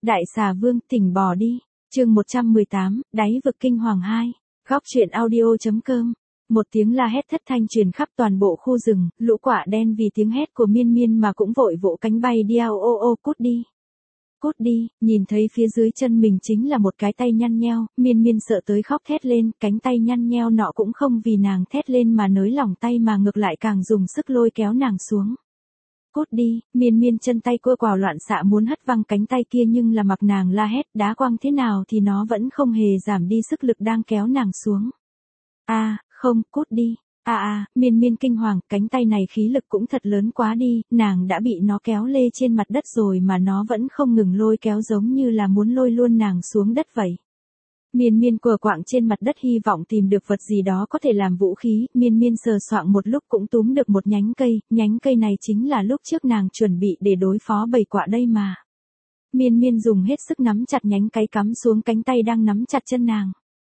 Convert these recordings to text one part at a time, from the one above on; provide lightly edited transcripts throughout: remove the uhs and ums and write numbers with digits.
Đại xà vương, tỉnh bò đi. Chương 118, đáy vực kinh hoàng 2. Góc truyện audio.com. Một tiếng la hét thất thanh truyền khắp toàn bộ khu rừng, lũ quạ đen vì tiếng hét của Miên Miên mà cũng vội vỗ cánh bay đi cút đi. Cút đi, nhìn thấy phía dưới chân mình chính là một cái tay nhăn nheo, Miên Miên sợ tới khóc thét lên, cánh tay nhăn nheo nọ cũng không vì nàng thét lên mà nới lỏng tay mà ngược lại càng dùng sức lôi kéo nàng xuống. Cút đi, Miên Miên chân tay cua quào loạn xạ muốn hất văng cánh tay kia nhưng là mặc nàng la hét đá quăng thế nào thì nó vẫn không hề giảm đi sức lực đang kéo nàng xuống. Không, cút đi. Miên Miên kinh hoàng, cánh tay này khí lực cũng thật lớn quá đi, nàng đã bị nó kéo lê trên mặt đất rồi mà nó vẫn không ngừng lôi kéo giống như là muốn lôi luôn nàng xuống đất vậy. Miên Miên quờ quạng trên mặt đất hy vọng tìm được vật gì đó có thể làm vũ khí, Miên Miên sờ soạng một lúc cũng túm được một nhánh cây này chính là lúc trước nàng chuẩn bị để đối phó bầy quạ đây mà. Miên Miên dùng hết sức nắm chặt nhánh cây cắm xuống cánh tay đang nắm chặt chân nàng.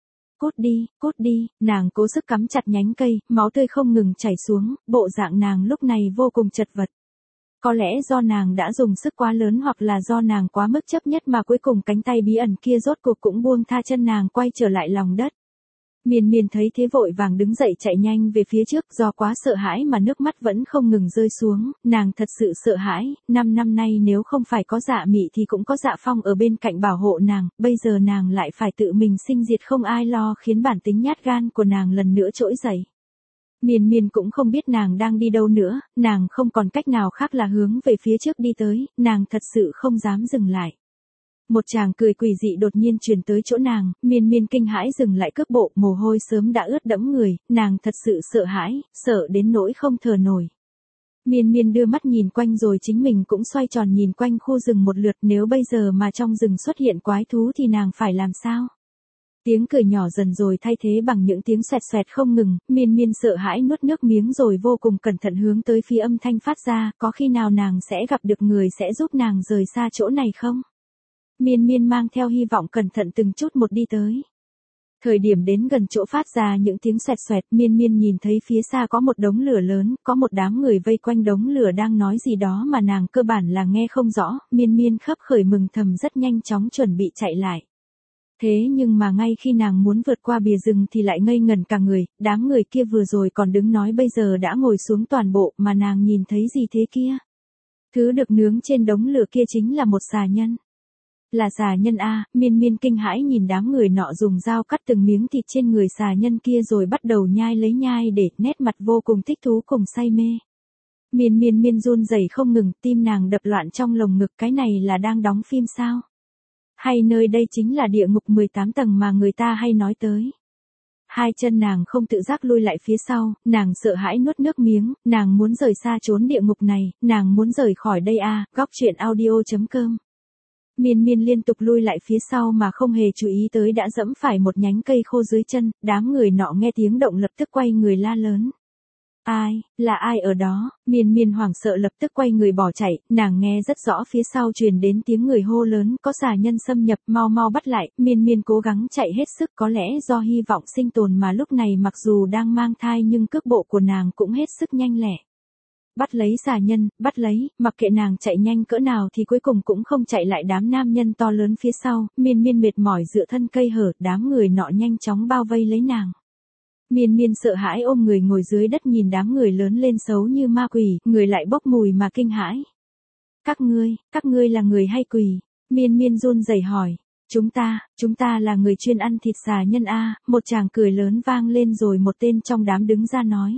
Cút đi, nàng cố sức cắm chặt nhánh cây, máu tươi không ngừng chảy xuống, bộ dạng nàng lúc này vô cùng chật vật. Có lẽ do nàng đã dùng sức quá lớn hoặc là do nàng quá mức chấp nhất mà cuối cùng cánh tay bí ẩn kia rốt cuộc cũng buông tha chân nàng quay trở lại lòng đất. Miên Miên thấy thế vội vàng đứng dậy chạy nhanh về phía trước do quá sợ hãi mà nước mắt vẫn không ngừng rơi xuống, nàng thật sự sợ hãi, 5 năm nay nếu không phải có Dạ Mị thì cũng có Dạ Phong ở bên cạnh bảo hộ nàng, bây giờ nàng lại phải tự mình sinh diệt không ai lo khiến bản tính nhát gan của nàng lần nữa trỗi dậy. Miên Miên cũng không biết nàng đang đi đâu nữa, nàng không còn cách nào khác là hướng về phía trước đi tới, nàng thật sự không dám dừng lại. Một chàng cười quỷ dị đột nhiên truyền tới chỗ nàng, Miên Miên kinh hãi dừng lại cước bộ, mồ hôi sớm đã ướt đẫm người, nàng thật sự sợ hãi, sợ đến nỗi không thở nổi. Miên Miên đưa mắt nhìn quanh rồi chính mình cũng xoay tròn nhìn quanh khu rừng một lượt, nếu bây giờ mà trong rừng xuất hiện quái thú thì nàng phải làm sao? Tiếng cười nhỏ dần rồi thay thế bằng những tiếng xoẹt xoẹt không ngừng, Miên Miên sợ hãi nuốt nước miếng rồi vô cùng cẩn thận hướng tới phía âm thanh phát ra, có khi nào nàng sẽ gặp được người sẽ giúp nàng rời xa chỗ này không? Miên Miên mang theo hy vọng cẩn thận từng chút một đi tới. Thời điểm đến gần chỗ phát ra những tiếng xoẹt xoẹt, Miên Miên nhìn thấy phía xa có một đống lửa lớn, có một đám người vây quanh đống lửa đang nói gì đó mà nàng cơ bản là nghe không rõ, Miên Miên khấp khởi mừng thầm rất nhanh chóng chuẩn bị chạy lại. Thế nhưng mà ngay khi nàng muốn vượt qua bìa rừng thì lại ngây ngẩn cả người, đám người kia vừa rồi còn đứng nói bây giờ đã ngồi xuống toàn bộ mà nàng nhìn thấy gì thế kia? Thứ được nướng trên đống lửa kia chính là một xà nhân. Là xà nhân Miên Miên kinh hãi nhìn đám người nọ dùng dao cắt từng miếng thịt trên người xà nhân kia rồi bắt đầu nhai để nét mặt vô cùng thích thú cùng say mê. Miên Miên run rẩy không ngừng, tim nàng đập loạn trong lồng ngực, cái này là đang đóng phim sao? Hay nơi đây chính là địa ngục 18 tầng mà người ta hay nói tới? Hai chân nàng không tự giác lui lại phía sau, nàng sợ hãi nuốt nước miếng, nàng muốn rời xa trốn địa ngục này, nàng muốn rời khỏi đây Góc truyện audio.com. Miên Miên liên tục lui lại phía sau mà không hề chú ý tới đã dẫm phải một nhánh cây khô dưới chân, đám người nọ nghe tiếng động lập tức quay người la lớn. Là ai ở đó? Miên Miên hoảng sợ lập tức quay người bỏ chạy, nàng nghe rất rõ phía sau truyền đến tiếng người hô lớn, có xà nhân xâm nhập, mau bắt lại, Miên Miên cố gắng chạy hết sức, có lẽ do hy vọng sinh tồn mà lúc này mặc dù đang mang thai nhưng cước bộ của nàng cũng hết sức nhanh lẹ. Bắt lấy xà nhân, bắt lấy, mặc kệ nàng chạy nhanh cỡ nào thì cuối cùng cũng không chạy lại đám nam nhân to lớn phía sau, Miên Miên mệt mỏi dựa thân cây hở, đám người nọ nhanh chóng bao vây lấy nàng. Miên Miên sợ hãi ôm người ngồi dưới đất nhìn đám người lớn lên xấu như ma quỷ, người lại bốc mùi mà kinh hãi. Các ngươi là người hay quỷ? Miên Miên run rẩy hỏi. Chúng ta là người chuyên ăn thịt xà nhân một chàng cười lớn vang lên rồi một tên trong đám đứng ra nói.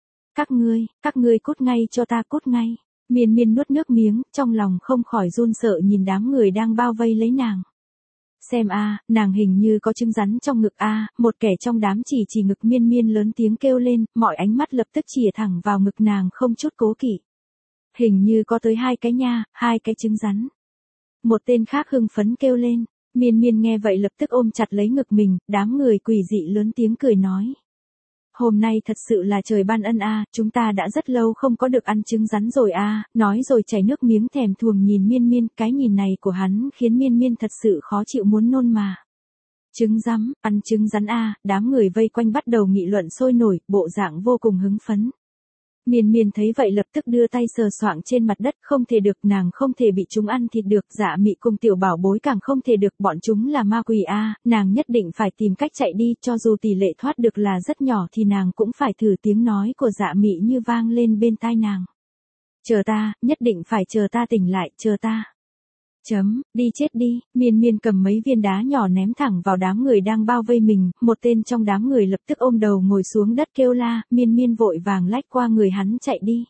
Các ngươi cút ngay cho ta, cút ngay. Miên Miên nuốt nước miếng, trong lòng không khỏi run sợ nhìn đám người đang bao vây lấy nàng. Xem nàng hình như có trứng rắn trong ngực một kẻ trong đám chỉ ngực Miên Miên lớn tiếng kêu lên, mọi ánh mắt lập tức chìa thẳng vào ngực nàng không chút cố kỵ. Hình như có tới 2 cái nha, 2 cái trứng rắn. Một tên khác hưng phấn kêu lên, Miên Miên nghe vậy lập tức ôm chặt lấy ngực mình, đám người quỷ dị lớn tiếng cười nói. Hôm nay thật sự là trời ban ân chúng ta đã rất lâu không có được ăn trứng rắn rồi nói rồi chảy nước miếng thèm thuồng nhìn Miên Miên, cái nhìn này của hắn khiến Miên Miên thật sự khó chịu muốn nôn mà. Trứng rắn, ăn trứng rắn đám người vây quanh bắt đầu nghị luận sôi nổi, bộ dạng vô cùng hứng phấn. Miên Miên thấy vậy lập tức đưa tay sờ soạng trên mặt đất, không thể được, nàng không thể bị chúng ăn thịt được, Dạ Mị cùng tiểu bảo bối càng không thể được, bọn chúng là ma quỷ a, nàng nhất định phải tìm cách chạy đi, cho dù tỷ lệ thoát được là rất nhỏ thì nàng cũng phải thử. Tiếng nói của Dạ Mị như vang lên bên tai nàng. Chờ ta, nhất định phải chờ ta tỉnh lại, chờ ta. Đi chết đi, Miên Miên cầm mấy viên đá nhỏ ném thẳng vào đám người đang bao vây mình, một tên trong đám người lập tức ôm đầu ngồi xuống đất kêu la, Miên Miên vội vàng lách qua người hắn chạy đi.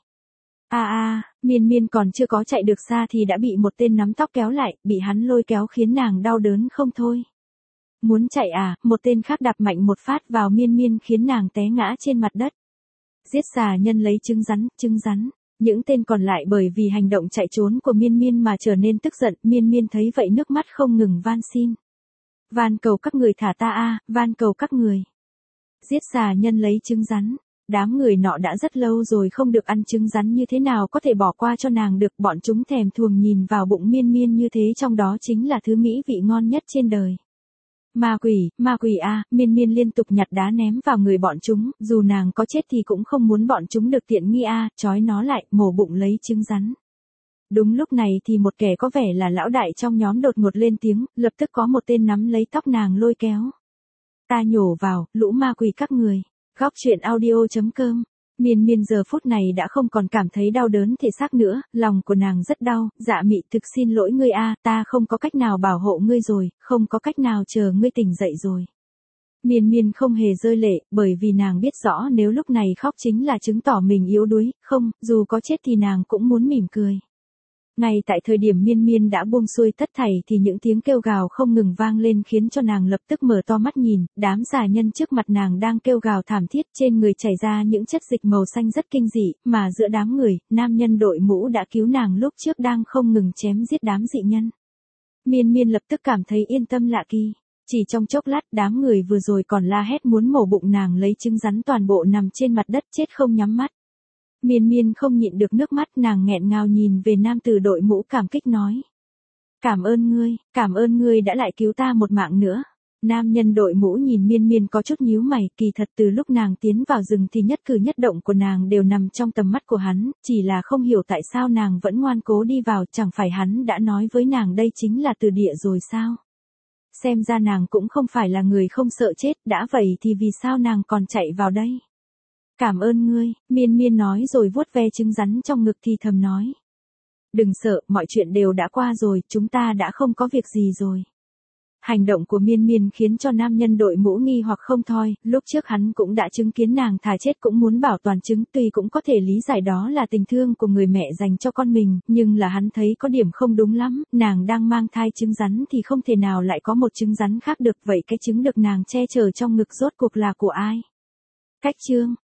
Miên Miên còn chưa có chạy được xa thì đã bị một tên nắm tóc kéo lại, bị hắn lôi kéo khiến nàng đau đớn không thôi. Muốn chạy à, một tên khác đạp mạnh một phát vào Miên Miên khiến nàng té ngã trên mặt đất. Giết xà nhân lấy trứng rắn. Những tên còn lại bởi vì hành động chạy trốn của Miên Miên mà trở nên tức giận, Miên Miên thấy vậy nước mắt không ngừng van xin. Van cầu các người thả ta van cầu các người. Giết xà nhân lấy trứng rắn. Đám người nọ đã rất lâu rồi không được ăn trứng rắn, như thế nào có thể bỏ qua cho nàng được, bọn chúng thèm thuồng nhìn vào bụng Miên Miên như thế, trong đó chính là thứ mỹ vị ngon nhất trên đời. Ma quỷ a, Miên Miên liên tục nhặt đá ném vào người bọn chúng, dù nàng có chết thì cũng không muốn bọn chúng được tiện nghi a, trói nó lại, mổ bụng lấy trứng rắn. Đúng lúc này thì một kẻ có vẻ là lão đại trong nhóm đột ngột lên tiếng, lập tức có một tên nắm lấy tóc nàng lôi kéo. Ta nhổ vào, lũ ma quỷ các người. Góc truyện audio.com. Miên Miên giờ phút này đã không còn cảm thấy đau đớn thể xác nữa, lòng của nàng rất đau. Dạ Mị, thực xin lỗi ngươi a, ta không có cách nào bảo hộ ngươi rồi, không có cách nào chờ ngươi tỉnh dậy rồi. Miên Miên không hề rơi lệ, bởi vì nàng biết rõ nếu lúc này khóc chính là chứng tỏ mình yếu đuối, không, dù có chết thì nàng cũng muốn mỉm cười. Ngay tại thời điểm Miên Miên đã buông xuôi tất thảy thì những tiếng kêu gào không ngừng vang lên khiến cho nàng lập tức mở to mắt nhìn, đám xà nhân trước mặt nàng đang kêu gào thảm thiết, trên người chảy ra những chất dịch màu xanh rất kinh dị, mà giữa đám người, nam nhân đội mũ đã cứu nàng lúc trước đang không ngừng chém giết đám dị nhân. Miên Miên lập tức cảm thấy yên tâm lạ kỳ. Chỉ trong chốc lát, đám người vừa rồi còn la hét muốn mổ bụng nàng lấy trứng rắn toàn bộ nằm trên mặt đất chết không nhắm mắt. Miên Miên không nhịn được nước mắt, nàng nghẹn ngào nhìn về nam tử đội mũ cảm kích nói. Cảm ơn ngươi đã lại cứu ta một mạng nữa. Nam nhân đội mũ nhìn Miên Miên có chút nhíu mày, kỳ thật từ lúc nàng tiến vào rừng thì nhất cử nhất động của nàng đều nằm trong tầm mắt của hắn, chỉ là không hiểu tại sao nàng vẫn ngoan cố đi vào, chẳng phải hắn đã nói với nàng đây chính là từ địa rồi sao? Xem ra nàng cũng không phải là người không sợ chết, đã vậy thì vì sao nàng còn chạy vào đây? Cảm ơn ngươi, Miên Miên nói rồi vuốt ve trứng rắn trong ngực thì thầm nói. Đừng sợ, mọi chuyện đều đã qua rồi, chúng ta đã không có việc gì rồi. Hành động của Miên Miên khiến cho nam nhân đội mũ nghi hoặc không thôi, lúc trước hắn cũng đã chứng kiến nàng thà chết cũng muốn bảo toàn trứng, tuy cũng có thể lý giải đó là tình thương của người mẹ dành cho con mình, nhưng là hắn thấy có điểm không đúng lắm, nàng đang mang thai trứng rắn thì không thể nào lại có một trứng rắn khác được, vậy cái trứng được nàng che chở trong ngực rốt cuộc là của ai? Cách chương